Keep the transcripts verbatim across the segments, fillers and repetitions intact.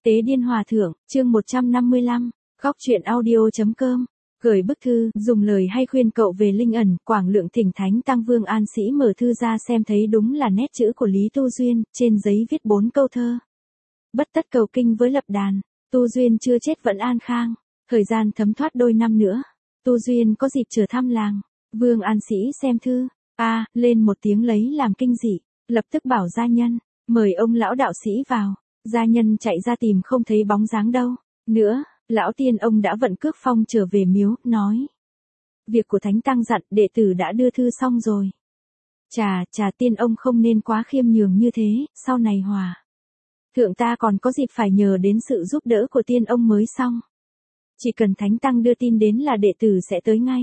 Tế Điên Hòa Thượng, chương một trăm năm mươi lăm, góc truyện audio.com. Gửi bức thư, dùng lời hay khuyên cậu về linh ẩn, Quảng Lượng thỉnh Thánh Tăng Vương An Sĩ mở thư ra xem thấy đúng là nét chữ của Lý Tu Duyên, trên giấy viết bốn câu thơ. Bất tất cầu kinh với lập đàn, Tu Duyên chưa chết vẫn an khang, thời gian thấm thoát đôi năm nữa, Tu Duyên có dịp trở thăm làng. Vương An Sĩ xem thư, a à, lên một tiếng lấy làm kinh dị, lập tức bảo gia nhân, mời ông lão đạo sĩ vào. Gia nhân chạy ra tìm không thấy bóng dáng đâu. Nữa, lão tiên ông đã vận cước phong trở về miếu, nói. Việc của Thánh Tăng dặn, đệ tử đã đưa thư xong rồi. Chà, chà tiên ông không nên quá khiêm nhường như thế, sau này hòa. Thượng ta còn có dịp phải nhờ đến sự giúp đỡ của tiên ông mới xong. Chỉ cần Thánh Tăng đưa tin đến là đệ tử sẽ tới ngay.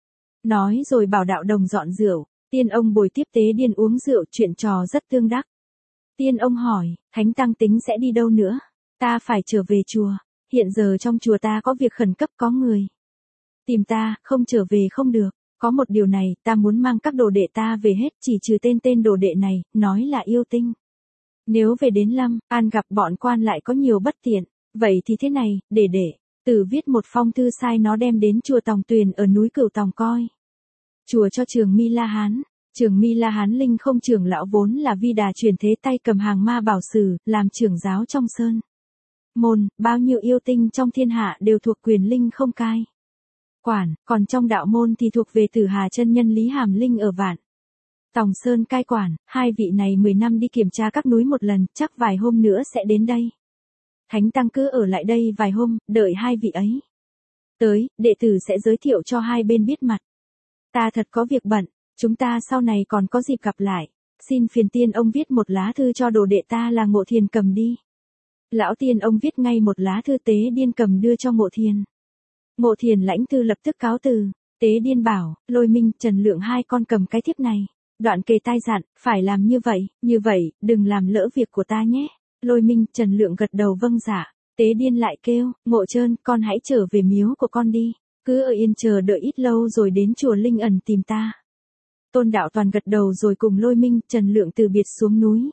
Nói rồi bảo đạo đồng dọn rượu, tiên ông bồi tiếp Tế Điên uống rượu, chuyện trò rất tương đắc. Tiên ông hỏi, Thánh Tăng tính sẽ đi đâu nữa? Ta phải trở về chùa, hiện giờ trong chùa ta có việc khẩn cấp có người. Tìm ta, không trở về không được, có một điều này, ta muốn mang các đồ đệ ta về hết, chỉ trừ tên tên đồ đệ này, nói là yêu tinh. Nếu về đến Lâm, An gặp bọn quan lại có nhiều bất tiện, vậy thì thế này, để để, Tử viết một phong thư sai nó đem đến chùa Tòng Tuyền ở núi Cửu Tòng coi. Chùa cho Trường Mi La Hán. Trường Mi La Hán Linh không trưởng lão vốn là Vi Đà truyền thế tay cầm hàng ma bảo sử, làm trưởng giáo trong sơn môn, bao nhiêu yêu tinh trong thiên hạ đều thuộc quyền Linh không cai quản, còn trong đạo môn thì thuộc về Tử Hà chân nhân Lý Hàm Linh ở Vạn Tòng Sơn cai quản. Hai vị này mười năm đi kiểm tra các núi một lần, chắc vài hôm nữa sẽ đến đây. Thánh Tăng cứ ở lại đây vài hôm, đợi hai vị ấy tới, đệ tử sẽ giới thiệu cho hai bên biết mặt. Ta thật có việc bận. Chúng ta sau này còn có dịp gặp lại, xin phiền tiên ông viết một lá thư cho đồ đệ ta là Ngộ Thiền cầm đi. Lão tiên ông viết ngay một lá thư Tế Điên cầm đưa cho Ngộ Thiền. Ngộ Thiền lãnh thư lập tức cáo từ. Tế Điên bảo, Lôi Minh, Trần Lượng hai con cầm cái thiếp này. Đoạn kề tai dặn, phải làm như vậy, như vậy, đừng làm lỡ việc của ta nhé. Lôi Minh, Trần Lượng gật đầu vâng dạ. Tế Điên lại kêu, Ngộ Trơn, con hãy trở về miếu của con đi, cứ ở yên chờ đợi ít lâu rồi đến chùa Linh ẩn tìm ta. Tôn Đạo Toàn gật đầu rồi cùng Lôi Minh, Trần Lượng từ biệt xuống núi.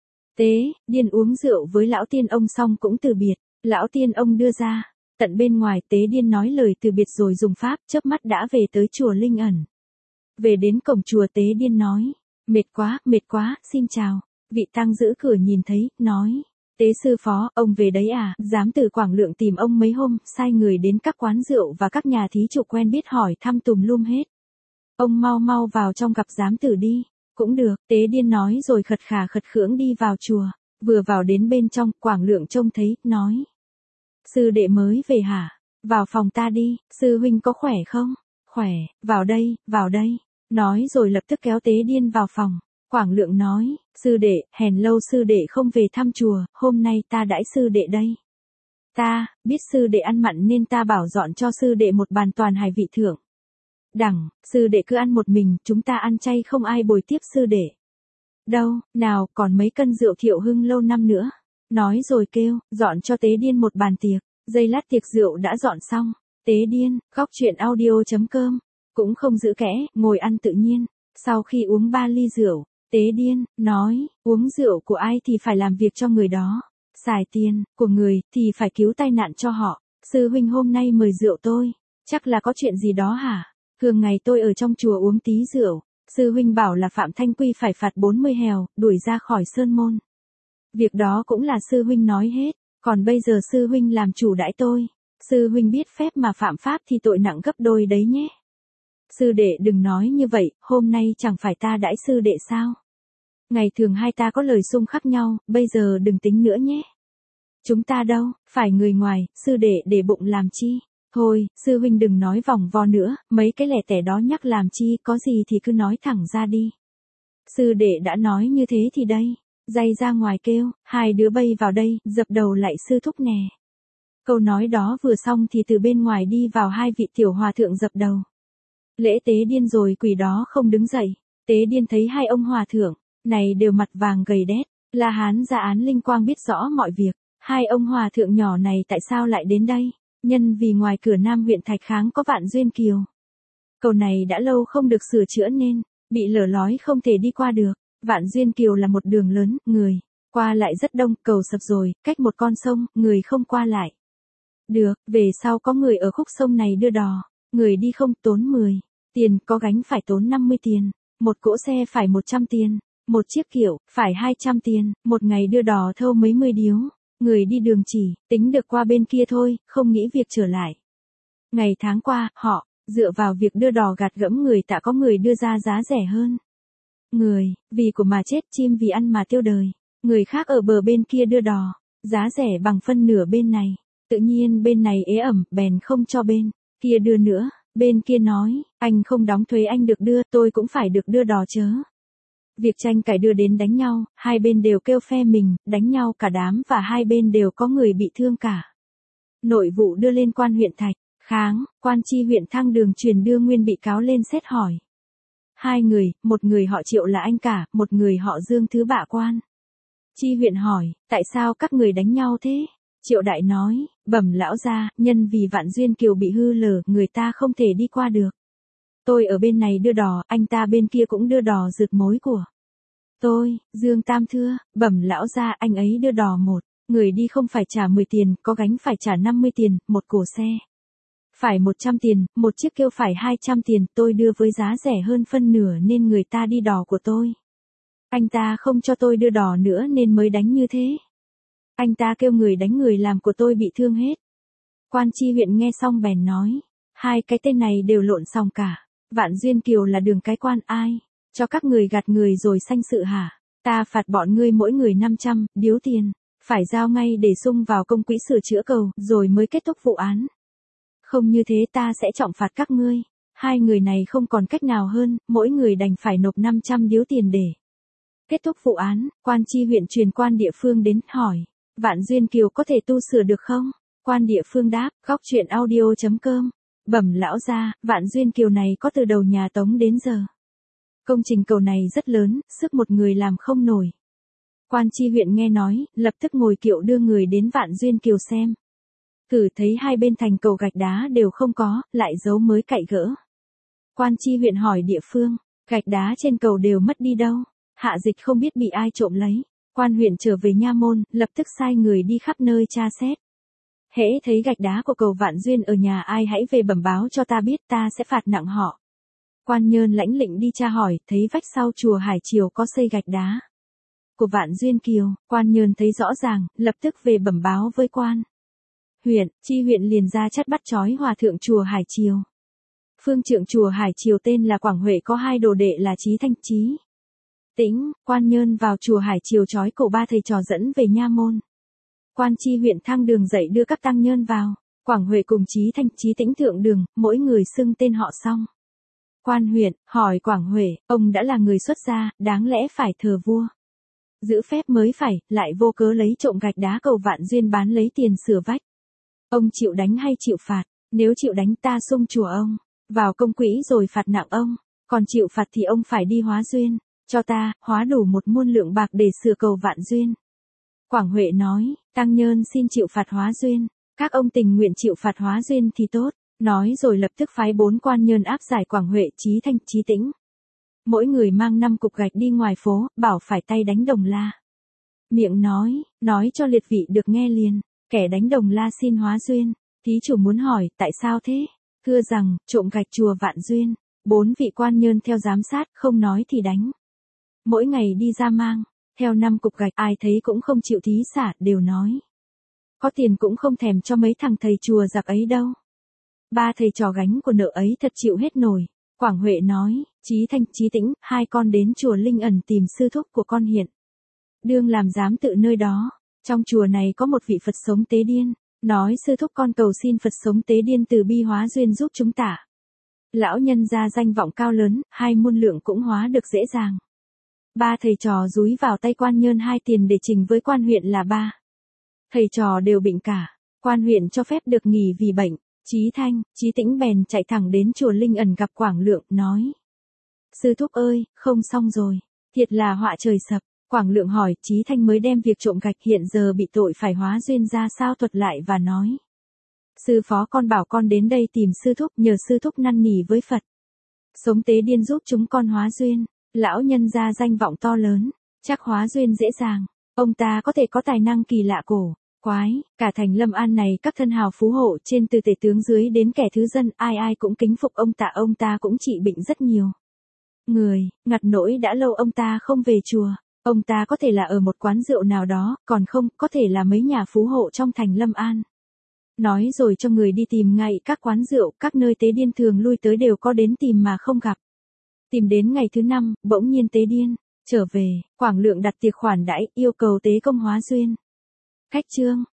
Tế Điên uống rượu với lão tiên ông xong cũng từ biệt, lão tiên ông đưa ra, tận bên ngoài Tế Điên nói lời từ biệt rồi dùng pháp, chớp mắt đã về tới chùa Linh ẩn. Về đến cổng chùa Tế Điên nói, mệt quá, mệt quá, xin chào. Vị tăng giữ cửa nhìn thấy, nói, Tế sư phó, ông về đấy à? Giám từ Quảng Lượng tìm ông mấy hôm, sai người đến các quán rượu và các nhà thí chủ quen biết hỏi thăm tùm lum hết. Ông mau mau vào trong gặp giám tử đi. Cũng được, Tế Điên nói rồi khật khà khật khưỡng đi vào chùa. Vừa vào đến bên trong, Quảng Lượng trông thấy, nói. Sư đệ mới về hả? Vào phòng ta đi, sư huynh có khỏe không? Khỏe, vào đây, vào đây. Nói rồi lập tức kéo Tế Điên vào phòng. Quảng Lượng nói, sư đệ, hèn lâu sư đệ không về thăm chùa, hôm nay ta đãi sư đệ đây. Ta, biết sư đệ ăn mặn nên ta bảo dọn cho sư đệ một bàn toàn hải vị thượng đẳng, sư đệ cứ ăn một mình, chúng ta ăn chay không ai bồi tiếp sư đệ. Đâu, nào, còn mấy cân rượu Thiệu Hưng lâu năm nữa. Nói rồi kêu, dọn cho Tế Điên một bàn tiệc, giây lát tiệc rượu đã dọn xong. Tế Điên, góc truyện audio.com, cũng không giữ kẽ, ngồi ăn tự nhiên. Sau khi uống ba ly rượu, Tế Điên, nói, uống rượu của ai thì phải làm việc cho người đó. Xài tiền, của người, thì phải cứu tai nạn cho họ. Sư huynh hôm nay mời rượu tôi, chắc là có chuyện gì đó hả? Thường ngày tôi ở trong chùa uống tí rượu, sư huynh bảo là Phạm Thanh Quy phải phạt bốn mươi hèo, đuổi ra khỏi sơn môn. Việc đó cũng là sư huynh nói hết, còn bây giờ sư huynh làm chủ đãi tôi. Sư huynh biết phép mà phạm pháp thì tội nặng gấp đôi đấy nhé. Sư đệ đừng nói như vậy, hôm nay chẳng phải ta đãi sư đệ sao? Ngày thường hai ta có lời xung khắc nhau, bây giờ đừng tính nữa nhé. Chúng ta đâu, phải người ngoài, sư đệ để bụng làm chi? Thôi, sư huynh đừng nói vòng vo nữa, mấy cái lẻ tẻ đó nhắc làm chi, có gì thì cứ nói thẳng ra đi. Sư đệ đã nói như thế thì đây, dây ra ngoài kêu, hai đứa bay vào đây, dập đầu lại sư thúc nè. Câu nói đó vừa xong thì từ bên ngoài đi vào hai vị tiểu hòa thượng dập đầu. Lễ Tế Điên rồi quỷ đó không đứng dậy. Tế Điên thấy hai ông hòa thượng này đều mặt vàng gầy đét, La Hán Gia Án Linh Quang biết rõ mọi việc. Hai ông hòa thượng nhỏ này tại sao lại đến đây? Nhân vì ngoài cửa Nam huyện Thạch Kháng có Vạn Duyên Kiều. Cầu này đã lâu không được sửa chữa nên bị lở lói không thể đi qua được. Vạn Duyên Kiều là một đường lớn, người Qua lại rất đông, cầu sập rồi, cách một con sông, người không qua lại. Được, về sau có người ở khúc sông này đưa đò, người đi không tốn mười tiền, có gánh phải tốn năm mươi tiền, một cỗ xe phải một trăm tiền, một chiếc kiệu, phải hai trăm tiền, một ngày đưa đò thâu mấy mươi điếu, người đi đường chỉ, tính được qua bên kia thôi, không nghĩ việc trở lại. Ngày tháng qua, họ, dựa vào việc đưa đò gạt gẫm người tạ có người đưa ra giá rẻ hơn. Người, vì của mà chết, chim vì ăn mà tiêu đời, người khác ở bờ bên kia đưa đò, giá rẻ bằng phân nửa bên này, tự nhiên bên này ế ẩm, bèn không cho bên kia đưa nữa, bên kia nói, anh không đóng thuế anh được đưa, tôi cũng phải được đưa đò chớ. Việc tranh cãi đưa đến đánh nhau, hai bên đều kêu phe mình, đánh nhau cả đám và hai bên đều có người bị thương cả. Nội vụ đưa lên quan huyện Thạch, Kháng, quan chi huyện Thăng Đường truyền đưa nguyên bị cáo lên xét hỏi. Hai người, một người họ Triệu là anh cả, một người họ Dương thứ bạ quan. Chi huyện hỏi, tại sao các người đánh nhau thế? Triệu đại nói, bẩm lão gia, nhân vì Vạn Duyên Kiều bị hư lở, người ta không thể đi qua được. Tôi ở bên này đưa đò, anh ta bên kia cũng đưa đò rượt mối của tôi. Dương Tam thưa, bẩm lão gia, anh ấy đưa đò một, người đi không phải trả mười tiền, có gánh phải trả năm mươi tiền, một cổ xe phải một trăm tiền, một chiếc kiệu phải hai trăm tiền, tôi đưa với giá rẻ hơn phân nửa nên người ta đi đò của tôi. Anh ta không cho tôi đưa đò nữa nên mới đánh như thế. Anh ta kêu người đánh người làm của tôi bị thương hết. Quan chi huyện nghe xong bèn nói, hai cái tên này đều lộn xòng cả. Vạn Duyên Kiều là đường cái quan ai, cho các người gạt người rồi sanh sự hả? Ta phạt bọn ngươi mỗi người năm trăm điếu tiền, phải giao ngay để sung vào công quỹ sửa chữa cầu, rồi mới kết thúc vụ án. Không như thế ta sẽ trọng phạt các ngươi. Hai người này không còn cách nào hơn, mỗi người đành phải nộp năm trăm điếu tiền để kết thúc vụ án. Quan chi huyện truyền quan địa phương đến hỏi, Vạn Duyên Kiều có thể tu sửa được không? Quan địa phương đáp, góc truyện audio chấm com. Bẩm lão gia, Vạn Duyên Kiều này có từ đầu nhà Tống đến giờ. Công trình cầu này rất lớn, sức một người làm không nổi. Quan chi huyện nghe nói, lập tức ngồi kiệu đưa người đến Vạn Duyên Kiều xem. Cử thấy hai bên thành cầu gạch đá đều không có, lại giấu mới cậy gỡ. Quan chi huyện hỏi địa phương, gạch đá trên cầu đều mất đi đâu? Hạ dịch không biết bị ai trộm lấy. Quan huyện trở về nha môn, lập tức sai người đi khắp nơi tra xét. Hễ thấy gạch đá của cầu Vạn Duyên ở nhà ai hãy về bẩm báo cho ta biết, ta sẽ phạt nặng họ. Quan nhơn lãnh lệnh đi tra hỏi, thấy vách sau chùa Hải Triều có xây gạch đá của Vạn Duyên Kiều. Quan nhơn thấy rõ ràng, lập tức về bẩm báo với quan huyện. Chi huyện liền ra chắt bắt trói hòa thượng chùa Hải Triều. Phương trượng chùa Hải Triều tên là Quảng Huệ có hai đồ đệ là Chí Thanh, Chí Tĩnh. Quan nhơn vào chùa Hải Triều trói cổ ba thầy trò dẫn về nha môn. Quan chi huyện Thăng Đường dậy đưa các tăng nhơn vào. Quảng Huệ cùng Chí Thanh, Chí Tĩnh thượng đường, mỗi người xưng tên họ xong. Quan huyện hỏi Quảng Huệ, ông đã là người xuất gia, đáng lẽ phải thờ vua, giữ phép mới phải, lại vô cớ lấy trộm gạch đá cầu Vạn Duyên bán lấy tiền sửa vách. Ông chịu đánh hay chịu phạt? Nếu chịu đánh ta xung chùa ông vào công quỹ rồi phạt nặng ông, còn chịu phạt thì ông phải đi hóa duyên cho ta, hóa đủ một muôn lượng bạc để sửa cầu Vạn Duyên. Quảng Huệ nói, tăng nhơn xin chịu phạt hóa duyên, các ông tình nguyện chịu phạt hóa duyên thì tốt. Nói rồi lập tức phái bốn quan nhơn áp giải Quảng Huệ, Chí Thanh, Chí Tĩnh. Mỗi người mang năm cục gạch đi ngoài phố, bảo phải tay đánh đồng la. Miệng nói, nói cho liệt vị được nghe liền, kẻ đánh đồng la xin hóa duyên. Thí chủ muốn hỏi, tại sao thế? Thưa rằng, trộm gạch chùa Vạn Duyên. Bốn vị quan nhơn theo giám sát, không nói thì đánh. Mỗi ngày đi ra mang, theo năm cục gạch, ai thấy cũng không chịu thí xả, đều nói. Có tiền cũng không thèm cho mấy thằng thầy chùa giặc ấy đâu. Ba thầy trò gánh của nợ ấy thật chịu hết nổi. Quảng Huệ nói, Chí Thanh, Chí Tĩnh, hai con đến chùa Linh Ẩn tìm sư thúc của con hiện. Đương làm giám tự nơi đó. Trong chùa này có một vị Phật sống tế điên. Nói sư thúc con cầu xin Phật sống tế điên từ bi hóa duyên giúp chúng ta. Lão nhân ra danh vọng cao lớn, hai muôn lượng cũng hóa được dễ dàng. Ba thầy trò dúi vào tay quan nhơn hai tiền để trình với quan huyện là ba. Thầy trò đều bệnh cả. Quan huyện cho phép được nghỉ vì bệnh. Chí Thanh, Chí Tĩnh bèn chạy thẳng đến chùa Linh Ẩn gặp Quảng Lượng, nói. Sư thúc ơi, không xong rồi. Thiệt là họa trời sập. Quảng Lượng hỏi, Chí Thanh mới đem việc trộm gạch hiện giờ bị tội phải hóa duyên ra sao thuật lại và nói. Sư phó con bảo con đến đây tìm sư thúc, nhờ sư thúc năn nỉ với Phật. Sống tế điên giúp chúng con hóa duyên. Lão nhân ra danh vọng to lớn, chắc hóa duyên dễ dàng. Ông ta có thể có tài năng kỳ lạ cổ, quái, cả thành Lâm An này các thân hào phú hộ trên từ tể tướng dưới đến kẻ thứ dân ai ai cũng kính phục ông ta. Ông ta cũng trị bệnh rất nhiều người, ngặt nỗi đã lâu ông ta không về chùa. Ông ta có thể là ở một quán rượu nào đó, còn không, có thể là mấy nhà phú hộ trong thành Lâm An. Nói rồi cho người đi tìm ngay các quán rượu, các nơi Tế Điên thường lui tới đều có đến tìm mà không gặp. Tìm đến ngày thứ năm, bỗng nhiên Tế Điên trở về, Quảng Lượng đặt tiệc khoản đãi, yêu cầu Tế Công hóa duyên. Khách trương,